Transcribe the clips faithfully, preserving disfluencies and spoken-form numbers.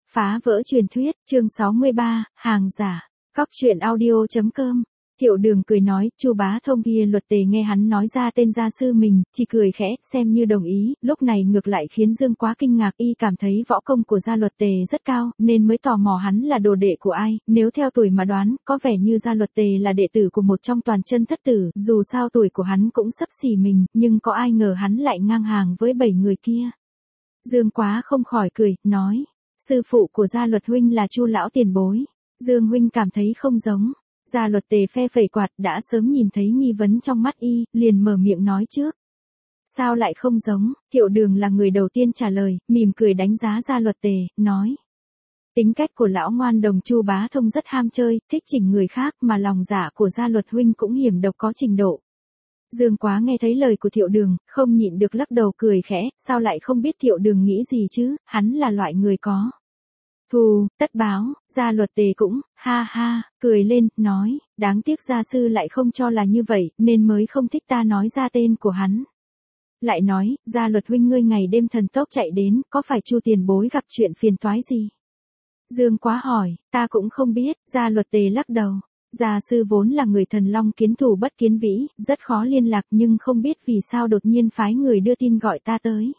Phá vỡ truyền thuyết, chương sáu mươi ba, hàng giả. Cóc truyện audio chấm com. Thiệu Đường cười nói, Chu Bá Thông kia luật tề nghe hắn nói ra tên gia sư mình, chỉ cười khẽ, xem như đồng ý, lúc này ngược lại khiến Dương Quá kinh ngạc, y cảm thấy võ công của gia luật tề rất cao, nên mới tò mò hắn là đồ đệ của ai, nếu theo tuổi mà đoán, có vẻ như gia luật tề là đệ tử của một trong toàn chân thất tử, dù sao tuổi của hắn cũng xấp xỉ mình, nhưng có ai ngờ hắn lại ngang hàng với bảy người kia. Dương Quá không khỏi cười, nói, sư phụ của gia luật huynh là Chu lão tiền bối. Dương huynh cảm thấy không giống. Gia luật tề phe phẩy quạt, đã sớm nhìn thấy nghi vấn trong mắt y, liền mở miệng nói trước. Sao lại không giống? Thiệu Đường là người đầu tiên trả lời, mỉm cười đánh giá gia luật tề, nói. Tính cách của lão ngoan đồng Chu Bá Thông rất ham chơi, thích chỉnh người khác, mà lòng dạ của gia luật huynh cũng hiểm độc có trình độ. Dương Quá nghe thấy lời của Thiệu Đường, không nhịn được lắc đầu cười khẽ, sao lại không biết Thiệu Đường nghĩ gì chứ, hắn là loại người có thù, tất báo. Gia luật tề cũng, ha ha, cười lên, nói, đáng tiếc gia sư lại không cho là như vậy, nên mới không thích ta nói ra tên của hắn. Lại nói, gia luật huynh ngươi ngày đêm thần tốc chạy đến, có phải Chu tiền bối gặp chuyện phiền toái gì? Dương Quá hỏi, ta cũng không biết. Gia luật tề lắc đầu. Gia sư vốn là người thần long kiến thủ bất kiến vĩ, rất khó liên lạc, nhưng không biết vì sao đột nhiên phái người đưa tin gọi ta tới.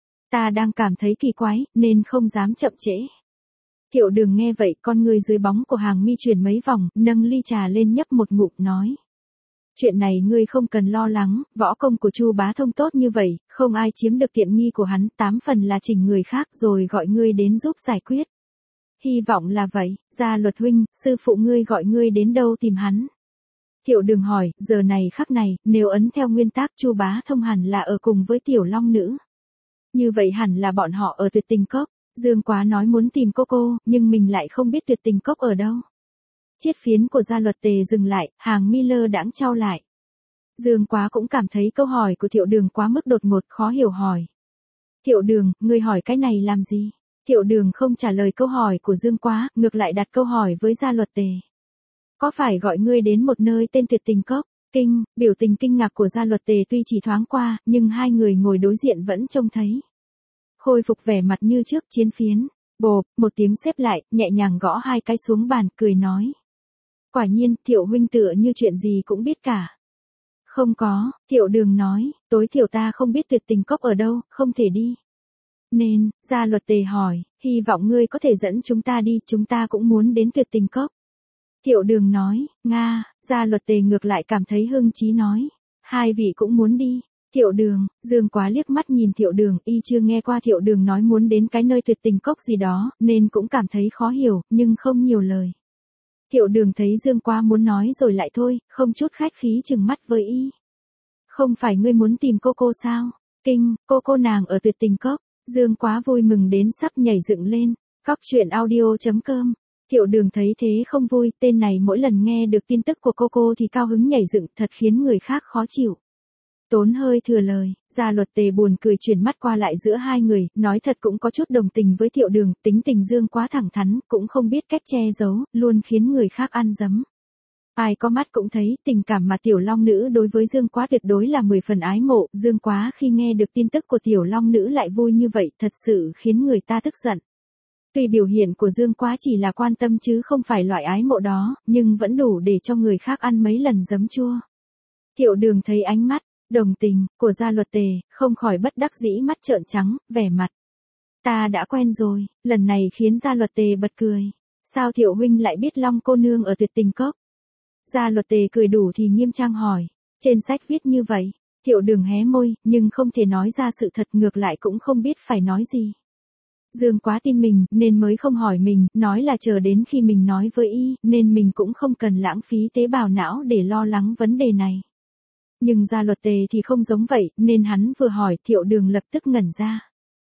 Ta đang cảm thấy kỳ quái, nên không dám chậm trễ. Thiệu Đường nghe vậy, con người dưới bóng của hàng mi chuyển mấy vòng, nâng ly trà lên nhấp một ngụm, nói. Chuyện này ngươi không cần lo lắng, võ công của Chu Bá Thông tốt như vậy, không ai chiếm được tiện nghi của hắn, tám phần là chỉnh người khác rồi gọi ngươi đến giúp giải quyết. Hy vọng là vậy. Gia luật huynh, sư phụ ngươi gọi ngươi đến đâu tìm hắn? Thiệu Đường hỏi, giờ này khắc này, nếu ấn theo nguyên tắc Chu Bá Thông hẳn là ở cùng với tiểu long nữ. Như vậy hẳn là bọn họ ở Tuyệt Tình Cốc. Dương Quá nói muốn tìm cô cô, nhưng mình lại không biết Tuyệt Tình Cốc ở đâu. Chiết phiến của gia luật tề dừng lại, hàng mi lơ đãng trao lại. Dương Quá cũng cảm thấy câu hỏi của Thiệu Đường quá mức đột ngột, khó hiểu hỏi. Thiệu Đường, ngươi hỏi cái này làm gì? Thiệu Đường không trả lời câu hỏi của Dương Quá, ngược lại đặt câu hỏi với gia luật tề. Có phải gọi ngươi đến một nơi tên Tuyệt Tình Cốc? Kinh, biểu tình kinh ngạc của gia luật tề tuy chỉ thoáng qua, nhưng hai người ngồi đối diện vẫn trông thấy. Khôi phục vẻ mặt như trước, chiến phiến. Bộp, một tiếng xếp lại, nhẹ nhàng gõ hai cái xuống bàn, cười nói. Quả nhiên, Thiệu huynh tựa như chuyện gì cũng biết cả. Không có, Thiệu Đường nói, tối thiểu ta không biết Tuyệt Tình Cốc ở đâu, không thể đi. Nên, gia luật tề hỏi, hy vọng ngươi có thể dẫn chúng ta đi, chúng ta cũng muốn đến Tuyệt Tình Cốc. Thiệu Đường nói, Nga. Gia luật tề ngược lại cảm thấy hưng chí nói, hai vị cũng muốn đi. Thiệu Đường, Dương Quá liếc mắt nhìn Thiệu Đường, y chưa nghe qua Thiệu Đường nói muốn đến cái nơi Tuyệt Tình Cốc gì đó, nên cũng cảm thấy khó hiểu, nhưng không nhiều lời. Thiệu Đường thấy Dương Quá muốn nói rồi lại thôi, không chút khách khí chừng mắt với y. Không phải ngươi muốn tìm cô cô sao? Kinh, cô cô nàng ở Tuyệt Tình Cốc. Dương Quá vui mừng đến sắp nhảy dựng lên. Cóc truyện audio chấm com. Thiệu Đường thấy thế không vui, tên này mỗi lần nghe được tin tức của cô cô thì cao hứng nhảy dựng, thật khiến người khác khó chịu. Tốn hơi thừa lời, gia luật tề buồn cười chuyển mắt qua lại giữa hai người, nói thật cũng có chút đồng tình với Thiệu Đường, tính tình Dương Quá thẳng thắn, cũng không biết cách che giấu, luôn khiến người khác ăn dấm. Ai có mắt cũng thấy, tình cảm mà tiểu long nữ đối với Dương Quá tuyệt đối là mười phần ái mộ, Dương Quá khi nghe được tin tức của tiểu long nữ lại vui như vậy, thật sự khiến người ta tức giận. Tuy biểu hiện của Dương Quá chỉ là quan tâm chứ không phải loại ái mộ đó, nhưng vẫn đủ để cho người khác ăn mấy lần giấm chua. Thiệu Đường thấy ánh mắt đồng tình của gia luật tề, không khỏi bất đắc dĩ mắt trợn trắng, vẻ mặt. Ta đã quen rồi, lần này khiến gia luật tề bật cười. Sao Thiệu huynh lại biết Long cô nương ở Tuyệt Tình Cốc? Gia luật tề cười đủ thì nghiêm trang hỏi. Trên sách viết như vậy. Thiệu Đường hé môi, nhưng không thể nói ra sự thật, ngược lại cũng không biết phải nói gì. Dương Quá tin mình, nên mới không hỏi mình, nói là chờ đến khi mình nói với y, nên mình cũng không cần lãng phí tế bào não để lo lắng vấn đề này. Nhưng gia luật tề thì không giống vậy, nên hắn vừa hỏi Thiệu Đường lập tức ngẩn ra.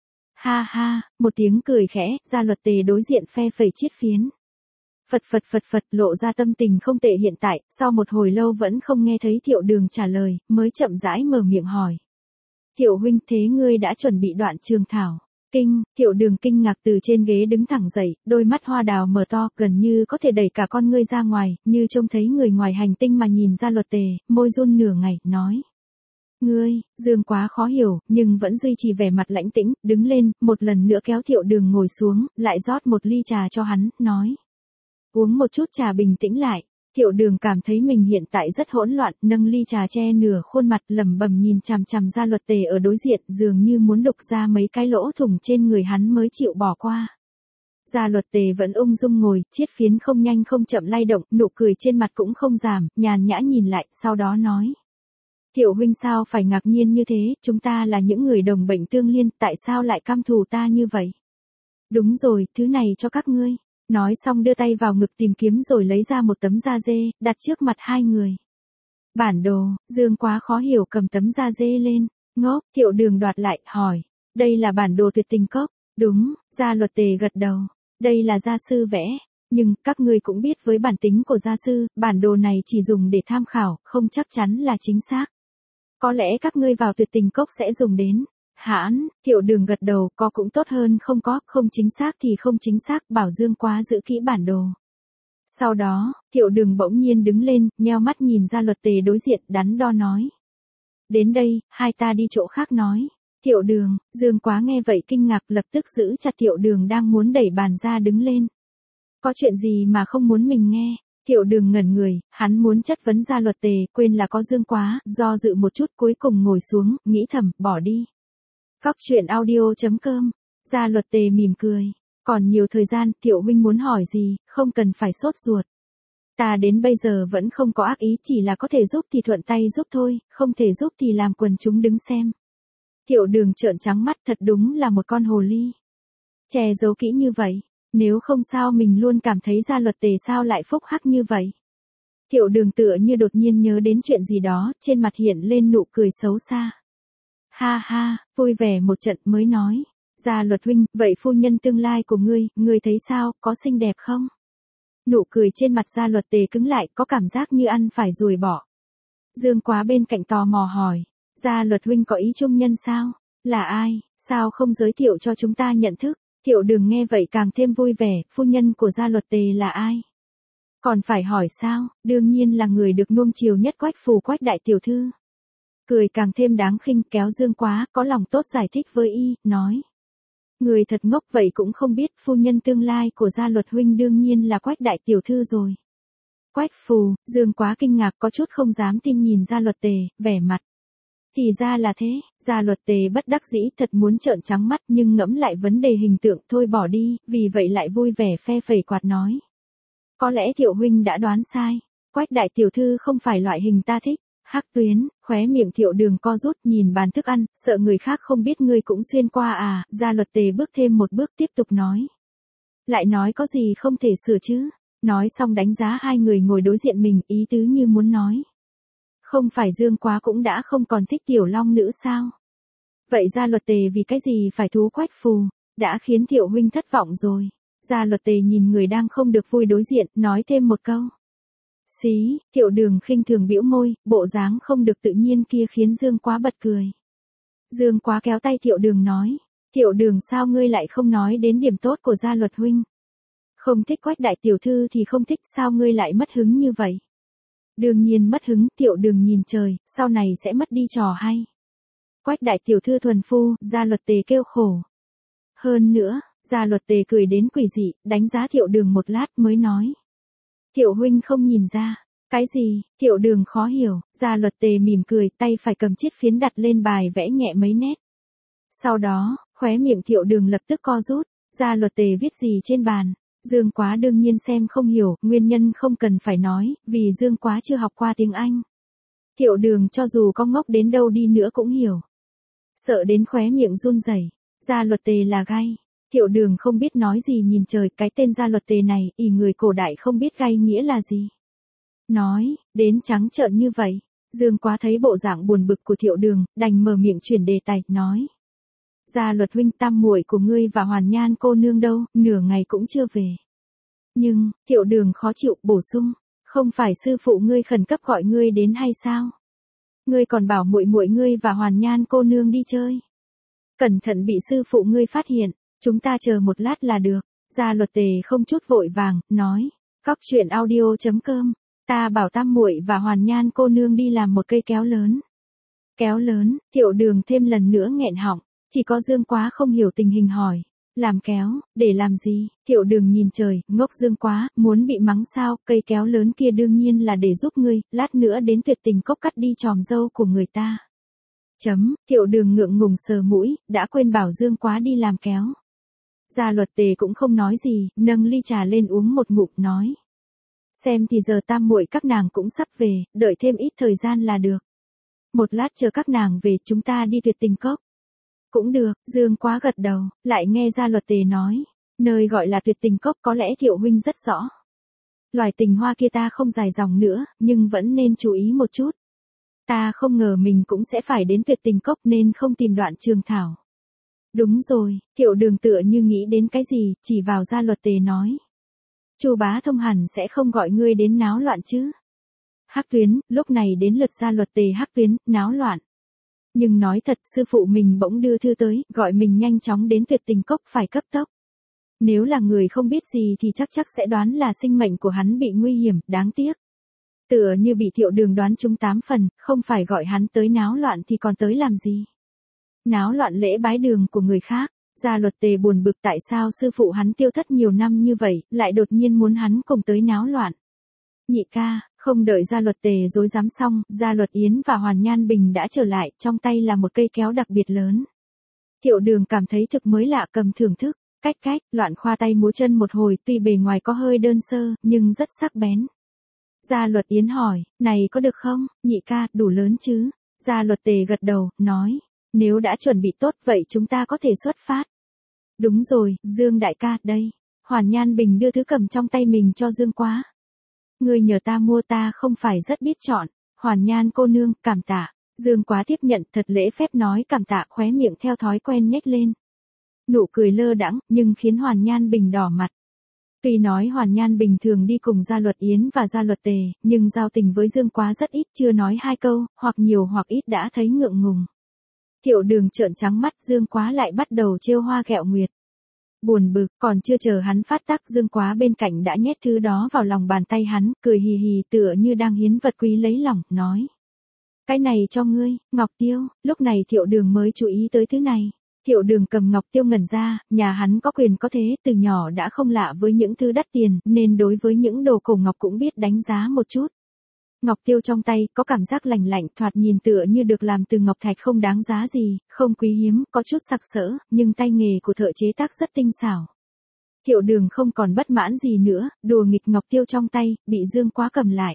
Ha ha, một tiếng cười khẽ, gia luật tề đối diện phe phẩy chiết phiến. Phật phật phật phật lộ ra tâm tình không tệ hiện tại, sau một hồi lâu vẫn không nghe thấy Thiệu Đường trả lời, mới chậm rãi mở miệng hỏi. Thiệu huynh, thế ngươi đã chuẩn bị đoạn trường thảo? Kinh, Thiệu Đường kinh ngạc từ trên ghế đứng thẳng dậy, đôi mắt hoa đào mở to, gần như có thể đẩy cả con ngươi ra ngoài, như trông thấy người ngoài hành tinh mà nhìn ra luật tề, môi run nửa ngày, nói. Ngươi, Dương Quá khó hiểu, nhưng vẫn duy trì vẻ mặt lãnh tĩnh, đứng lên, một lần nữa kéo Thiệu Đường ngồi xuống, lại rót một ly trà cho hắn, nói. Uống một chút trà bình tĩnh lại. Thiệu Đường cảm thấy mình hiện tại rất hỗn loạn, nâng ly trà che nửa khuôn mặt lẩm bẩm nhìn chằm chằm Gia Luật Tề ở đối diện, dường như muốn đục ra mấy cái lỗ thủng trên người hắn mới chịu bỏ qua. Gia Luật Tề vẫn ung dung ngồi, chiết phiến không nhanh không chậm lay động, nụ cười trên mặt cũng không giảm, nhàn nhã nhìn lại, sau đó nói. Thiệu huynh sao phải ngạc nhiên như thế, chúng ta là những người đồng bệnh tương liên, tại sao lại căm thù ta như vậy? Đúng rồi, thứ này cho các ngươi. Nói xong đưa tay vào ngực tìm kiếm rồi lấy ra một tấm da dê, đặt trước mặt hai người. Bản đồ, Dương Quá khó hiểu cầm tấm da dê lên, ngốc, Thiệu Đường đoạt lại, hỏi. Đây là bản đồ tuyệt tình cốc. Đúng, Gia Luật Tề gật đầu. Đây là gia sư vẽ. Nhưng, các ngươi cũng biết với bản tính của gia sư, bản đồ này chỉ dùng để tham khảo, không chắc chắn là chính xác. Có lẽ các ngươi vào tuyệt tình cốc sẽ dùng đến. Hãn, Thiệu Đường gật đầu, có cũng tốt hơn không có, không chính xác thì không chính xác, bảo Dương Quá giữ kỹ bản đồ. Sau đó, Thiệu Đường bỗng nhiên đứng lên, nheo mắt nhìn Gia Luật Tề đối diện, đắn đo nói. Đến đây, hai ta đi chỗ khác nói. Thiệu Đường, Dương Quá nghe vậy kinh ngạc lập tức giữ chặt Thiệu Đường đang muốn đẩy bàn ra đứng lên. Có chuyện gì mà không muốn mình nghe? Thiệu Đường ngẩn người, hắn muốn chất vấn Gia Luật Tề, quên là có Dương Quá, do dự một chút cuối cùng ngồi xuống, nghĩ thầm, bỏ đi. Cóc truyện audio chấm com. Gia Luật Tề mỉm cười. Còn nhiều thời gian, Thiệu huynh muốn hỏi gì, không cần phải sốt ruột. Ta đến bây giờ vẫn không có ác ý, chỉ là có thể giúp thì thuận tay giúp thôi, không thể giúp thì làm quần chúng đứng xem. Thiệu Đường trợn trắng mắt, thật đúng là một con hồ ly. Che giấu kỹ như vậy, nếu không sao mình luôn cảm thấy Gia Luật Tề sao lại phúc hắc như vậy. Thiệu Đường tựa như đột nhiên nhớ đến chuyện gì đó, trên mặt hiện lên nụ cười xấu xa. Ha ha, vui vẻ một trận mới nói. Gia Luật huynh, vậy phu nhân tương lai của ngươi, ngươi thấy sao, có xinh đẹp không? Nụ cười trên mặt Gia Luật Tề cứng lại, có cảm giác như ăn phải ruồi bỏ. Dương Quá bên cạnh tò mò hỏi. Gia Luật huynh có ý trung nhân sao? Là ai, sao không giới thiệu cho chúng ta nhận thức? Thiệu Đường nghe vậy càng thêm vui vẻ, phu nhân của Gia Luật Tề là ai? Còn phải hỏi sao, đương nhiên là người được nuông chiều nhất Quách Phù Quách đại tiểu thư. Cười càng thêm đáng khinh, kéo Dương Quá, có lòng tốt giải thích với y, nói. Người thật ngốc vậy cũng không biết, phu nhân tương lai của Gia Luật huynh đương nhiên là Quách đại tiểu thư rồi. Quách Phù, Dương Quá kinh ngạc có chút không dám tin nhìn Gia Luật Tề, vẻ mặt. Thì ra là thế, Gia Luật Tề bất đắc dĩ thật muốn trợn trắng mắt nhưng ngẫm lại vấn đề hình tượng thôi bỏ đi, vì vậy lại vui vẻ phe phẩy quạt nói. Có lẽ Thiệu huynh đã đoán sai, Quách đại tiểu thư không phải loại hình ta thích. Hắc Tuyến, khóe miệng Thiệu Đường co rút nhìn bàn thức ăn, sợ người khác không biết ngươi cũng xuyên qua à, Gia Luật Tề bước thêm một bước tiếp tục nói. Lại nói có gì không thể sửa chứ, nói xong đánh giá hai người ngồi đối diện mình, ý tứ như muốn nói. Không phải Dương Quá cũng đã không còn thích tiểu long nữ sao? Vậy Gia Luật Tề vì cái gì phải thú Quách Phù, đã khiến Thiệu huynh thất vọng rồi. Gia Luật Tề nhìn người đang không được vui đối diện, nói thêm một câu. Xí, Thiệu Đường khinh thường bĩu môi, bộ dáng không được tự nhiên kia khiến Dương Quá bật cười. Dương Quá kéo tay Thiệu Đường nói, Thiệu Đường sao ngươi lại không nói đến điểm tốt của Gia Luật huynh? Không thích Quách đại tiểu thư thì không thích, sao ngươi lại mất hứng như vậy? Đương nhiên mất hứng, Thiệu Đường nhìn trời, sau này sẽ mất đi trò hay. Quách đại tiểu thư thuần phu, Gia Luật Tề kêu khổ. Hơn nữa, Gia Luật Tề cười đến quỷ dị, đánh giá Thiệu Đường một lát mới nói. Thiệu huynh không nhìn ra. Cái gì? Thiệu Đường khó hiểu, Gia Luật Tề mỉm cười, tay phải cầm chiết phiến đặt lên bài vẽ nhẹ mấy nét. Sau đó, khóe miệng Thiệu Đường lập tức co rút, Gia Luật Tề viết gì trên bàn. Dương Quá đương nhiên xem không hiểu, nguyên nhân không cần phải nói, vì Dương Quá chưa học qua tiếng Anh. Thiệu Đường cho dù có ngốc đến đâu đi nữa cũng hiểu. Sợ đến khóe miệng run rẩy, Gia Luật Tề là gai. Thiệu Đường không biết nói gì nhìn trời, cái tên Gia Luật Tề này, ỷ người cổ đại không biết gai nghĩa là gì. Nói, đến trắng trợn như vậy, Dương Quá thấy bộ dạng buồn bực của Thiệu Đường, đành mở miệng chuyển đề tài, nói. Gia Luật huynh, tam muội của ngươi và Hoàn Nhan cô nương đâu, nửa ngày cũng chưa về. Nhưng, Thiệu Đường khó chịu, bổ sung, không phải sư phụ ngươi khẩn cấp gọi ngươi đến hay sao? Ngươi còn bảo muội muội ngươi và Hoàn Nhan cô nương đi chơi. Cẩn thận bị sư phụ ngươi phát hiện, chúng ta chờ một lát là được. Gia Luật Tề không chút vội vàng, nói, cóc truyện audio chấm com, ta bảo tam muội và Hoàn Nhan cô nương đi làm một cây kéo lớn. Kéo lớn, Thiệu Đường thêm lần nữa nghẹn họng, chỉ có Dương Quá không hiểu tình hình hỏi. Làm kéo, để làm gì? Thiệu Đường nhìn trời, ngốc Dương Quá, muốn bị mắng sao, cây kéo lớn kia đương nhiên là để giúp ngươi, lát nữa đến Tuyệt Tình Cốc cắt đi tròm dâu của người ta. Chấm, Thiệu Đường ngượng ngùng sờ mũi, đã quên bảo Dương Quá đi làm kéo. Gia Luật Tề cũng không nói gì, nâng ly trà lên uống một ngụm nói. Xem thì giờ tam muội các nàng cũng sắp về, đợi thêm ít thời gian là được. Một lát chờ các nàng về chúng ta đi Tuyệt Tình Cốc. Cũng được, Dương Quá gật đầu, lại nghe Gia Luật Tề nói. Nơi gọi là Tuyệt Tình Cốc có lẽ Thiệu huynh rất rõ. Loài tình hoa kia ta không dài dòng nữa, nhưng vẫn nên chú ý một chút. Ta không ngờ mình cũng sẽ phải đến Tuyệt Tình Cốc nên không tìm Đoạn Trường Thảo. Đúng rồi, Thiệu Đường tựa như nghĩ đến cái gì, chỉ vào Gia Luật Tề nói. Chu Bá Thông hẳn sẽ không gọi ngươi đến náo loạn chứ. Hắc Tuyến, lúc này đến lượt Gia Luật Tề Hắc Tuyến, náo loạn. Nhưng nói thật, sư phụ mình bỗng đưa thư tới, gọi mình nhanh chóng đến Tuyệt Tình Cốc phải cấp tốc. Nếu là người không biết gì thì chắc chắc sẽ đoán là sinh mệnh của hắn bị nguy hiểm, đáng tiếc. Tựa như bị Thiệu Đường đoán trúng tám phần, không phải gọi hắn tới náo loạn thì còn tới làm gì. Náo loạn lễ bái đường của người khác. Gia Luật Tề buồn bực tại sao sư phụ hắn tiêu thất nhiều năm như vậy, lại đột nhiên muốn hắn cùng tới náo loạn. Nhị ca, không đợi Gia Luật Tề rối rắm xong, Gia Luật Yến và Hoàn Nhan Bình đã trở lại, trong tay là một cây kéo đặc biệt lớn. Thiệu Đường cảm thấy thực mới lạ cầm thưởng thức, cách cách, loạn khoa tay múa chân một hồi, tuy bề ngoài có hơi đơn sơ, nhưng rất sắc bén. Gia Luật Yến hỏi, này có được không, nhị ca, đủ lớn chứ? Gia Luật Tề gật đầu, nói, nếu đã chuẩn bị tốt vậy chúng ta có thể xuất phát. Đúng rồi, Dương đại ca, đây. Hoàn Nhan Bình đưa thứ cầm trong tay mình cho Dương Quá. Ngươi nhờ ta mua ta không phải rất biết chọn. Hoàn Nhan cô nương, cảm tạ. Dương Quá tiếp nhận thật lễ phép nói cảm tạ, khóe miệng theo thói quen nhếch lên. Nụ cười lơ đãng, nhưng khiến Hoàn Nhan Bình đỏ mặt. Tuy nói Hoàn Nhan Bình thường đi cùng Gia Luật Yến và Gia Luật Tề, nhưng giao tình với Dương Quá rất ít, chưa nói hai câu, hoặc nhiều hoặc ít đã thấy ngượng ngùng. Thiệu Đường trợn trắng mắt, Dương Quá lại bắt đầu trêu hoa ghẹo nguyệt. Buồn bực, còn chưa chờ hắn phát tác, Dương Quá bên cạnh đã nhét thứ đó vào lòng bàn tay hắn, cười hì hì tựa như đang hiến vật quý lấy lòng, nói. Cái này cho ngươi, Ngọc Tiêu. Lúc này Thiệu Đường mới chú ý tới thứ này. Thiệu Đường cầm Ngọc Tiêu ngẩn ra, nhà hắn có quyền có thế, từ nhỏ đã không lạ với những thứ đắt tiền, nên đối với những đồ cổ ngọc cũng biết đánh giá một chút. Ngọc Tiêu trong tay, có cảm giác lành lạnh, thoạt nhìn tựa như được làm từ ngọc thạch không đáng giá gì, không quý hiếm, có chút sặc sỡ, nhưng tay nghề của thợ chế tác rất tinh xảo. Thiệu Đường không còn bất mãn gì nữa, đùa nghịch Ngọc Tiêu trong tay, bị Dương Quá cầm lại.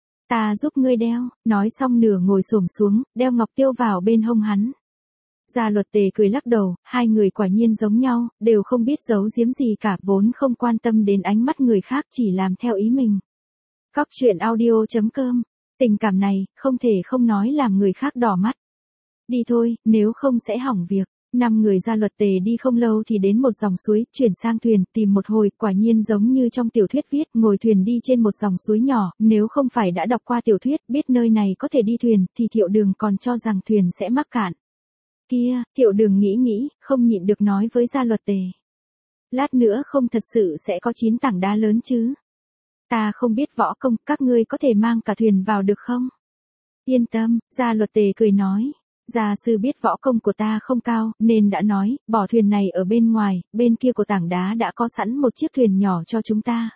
Ta giúp ngươi đeo, nói xong nửa ngồi xổm xuống, đeo Ngọc Tiêu vào bên hông hắn. Gia Luật Tề cười lắc đầu, hai người quả nhiên giống nhau, đều không biết giấu giếm gì cả, vốn không quan tâm đến ánh mắt người khác, chỉ làm theo ý mình. Cóc truyện audio chấm com. Tình cảm này, không thể không nói làm người khác đỏ mắt. Đi thôi, nếu không sẽ hỏng việc. Năm người Gia Luật Tề đi không lâu thì đến một dòng suối, chuyển sang thuyền, tìm một hồi, quả nhiên giống như trong tiểu thuyết viết, ngồi thuyền đi trên một dòng suối nhỏ, nếu không phải đã đọc qua tiểu thuyết, biết nơi này có thể đi thuyền, thì Thiệu Đường còn cho rằng thuyền sẽ mắc cạn. Kia, Thiệu Đường nghĩ nghĩ, không nhịn được nói với Gia Luật Tề. Lát nữa không thật sự sẽ có chín tảng đá lớn chứ? Ta không biết võ công, các ngươi có thể mang cả thuyền vào được không? Yên tâm, Gia Luật Tề cười nói. Gia sư biết võ công của ta không cao, nên đã nói, bỏ thuyền này ở bên ngoài, bên kia của tảng đá đã có sẵn một chiếc thuyền nhỏ cho chúng ta.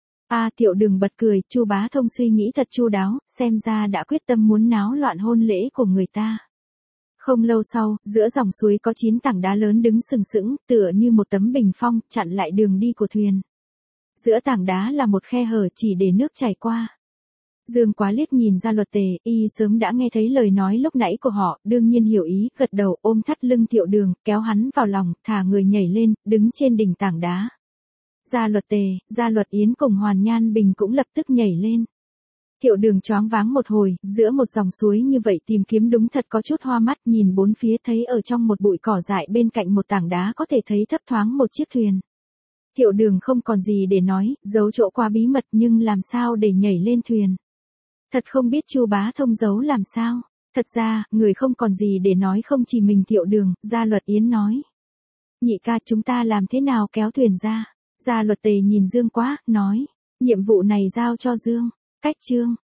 A à, Thiệu Đường bật cười, Chu Bá Thông suy nghĩ thật chu đáo, xem ra đã quyết tâm muốn náo loạn hôn lễ của người ta. Không lâu sau, giữa dòng suối có chín tảng đá lớn đứng sừng sững, tựa như một tấm bình phong, chặn lại đường đi của thuyền. Giữa tảng đá là một khe hở chỉ để nước chảy qua. Dương Quá liếc nhìn Gia Luật Tề, y sớm đã nghe thấy lời nói lúc nãy của họ, đương nhiên hiểu ý, gật đầu ôm thắt lưng Thiệu Đường, kéo hắn vào lòng, thả người nhảy lên, đứng trên đỉnh tảng đá. Gia Luật Tề, Gia Luật Yến cùng Hoàn Nhan Bình cũng lập tức nhảy lên. Thiệu Đường choáng váng một hồi, giữa một dòng suối như vậy tìm kiếm đúng thật có chút hoa mắt, nhìn bốn phía thấy ở trong một bụi cỏ dại bên cạnh một tảng đá có thể thấy thấp thoáng một chiếc thuyền. Thiệu Đường không còn gì để nói, giấu chỗ quá bí mật nhưng làm sao để nhảy lên thuyền. Thật không biết Chu Bá Thông giấu làm sao. Thật ra, người không còn gì để nói không chỉ mình Thiệu Đường, Gia Luật Yến nói. Nhị ca chúng ta làm thế nào kéo thuyền ra? Gia Luật Tề nhìn Dương Quá, nói. Nhiệm vụ này giao cho Dương. Cách chương.